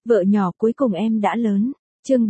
Vợ nhỏ cuối cùng em đã lớn. Chương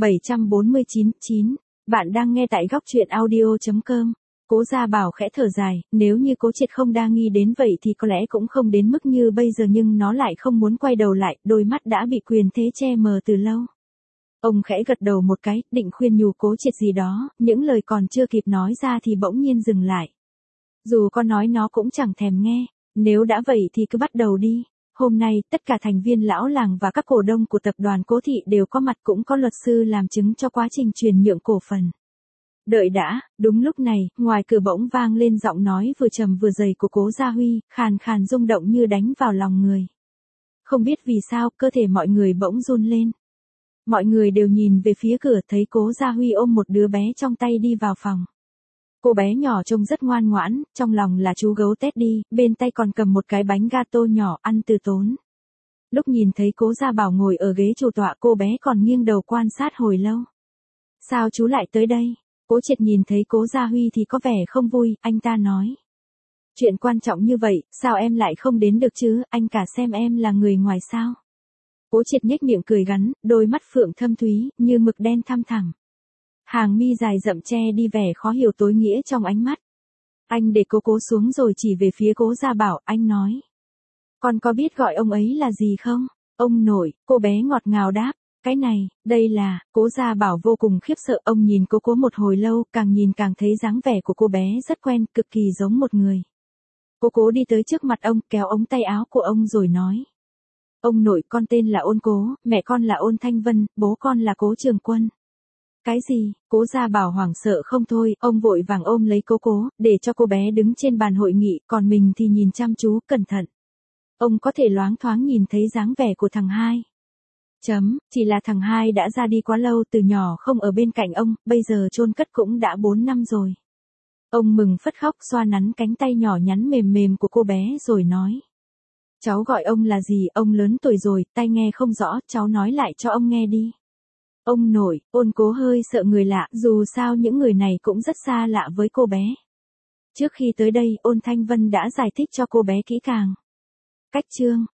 749. Bạn đang nghe tại góc truyện audio.com. Cố Gia Bảo khẽ thở dài, nếu như Cố Triệt không đa nghi đến vậy thì có lẽ cũng không đến mức như bây giờ, nhưng nó lại không muốn quay đầu lại, đôi mắt đã bị quyền thế che mờ từ lâu. Ông khẽ gật đầu một cái, định khuyên nhủ Cố Triệt gì đó, những lời còn chưa kịp nói ra thì bỗng nhiên dừng lại. Dù có nói nó cũng chẳng thèm nghe, nếu đã vậy thì cứ bắt đầu đi. Hôm nay, tất cả thành viên lão làng và các cổ đông của tập đoàn Cố Thị đều có mặt, cũng có luật sư làm chứng cho quá trình chuyển nhượng cổ phần. Đợi đã, đúng lúc này, ngoài cửa bỗng vang lên giọng nói vừa trầm vừa dày của Cố Gia Huy, khàn khàn rung động như đánh vào lòng người. Không biết vì sao, cơ thể mọi người bỗng run lên. Mọi người đều nhìn về phía cửa, thấy Cố Gia Huy ôm một đứa bé trong tay đi vào phòng. Cô bé nhỏ trông rất ngoan ngoãn, trong lòng là chú gấu Teddy, bên tay còn cầm một cái bánh gato nhỏ ăn từ tốn. Lúc nhìn thấy Cố Gia Bảo ngồi ở ghế chủ tọa, cô bé còn nghiêng đầu quan sát hồi lâu. Sao chú lại tới đây? Cố Triệt nhìn thấy Cố Gia Huy thì có vẻ không vui, anh ta nói. Chuyện quan trọng như vậy, sao em lại không đến được chứ, anh cả xem em là người ngoài sao? Cố Triệt nhếch miệng cười gắn, đôi mắt phượng thâm thúy, như mực đen thăm thẳm. Hàng mi dài rậm che đi vẻ khó hiểu tối nghĩa trong ánh mắt. Anh để cô xuống rồi chỉ về phía Cố Gia Bảo, anh nói. Con có biết gọi ông ấy là gì không? Ông nội, cô bé ngọt ngào đáp. Cái này, đây là, Cố Gia Bảo vô cùng khiếp sợ, ông nhìn cô một hồi lâu, càng nhìn càng thấy dáng vẻ của cô bé rất quen, cực kỳ giống một người. Cố đi tới trước mặt ông, kéo ống tay áo của ông rồi nói. Ông nội, con tên là Ôn Cố, mẹ con là Ôn Thanh Vân, bố con là Cố Trường Quân. Cái gì? Cố Gia Bảo hoảng sợ không thôi, ông vội vàng ôm lấy Cố, để cho cô bé đứng trên bàn hội nghị, còn mình thì nhìn chăm chú, cẩn thận. Ông có thể loáng thoáng nhìn thấy dáng vẻ của thằng hai. Chỉ là thằng hai đã ra đi quá lâu, từ nhỏ không ở bên cạnh ông, bây giờ chôn cất cũng đã 4 năm rồi. Ông mừng phất khóc, xoa nắn cánh tay nhỏ nhắn mềm mềm của cô bé rồi nói. Cháu gọi ông là gì, ông lớn tuổi rồi, tai nghe không rõ, cháu nói lại cho ông nghe đi. Ông nội, Ôn Cố hơi sợ người lạ, dù sao những người này cũng rất xa lạ với cô bé. Trước khi tới đây, Ôn Thanh Vân đã giải thích cho cô bé kỹ càng. Cách chương,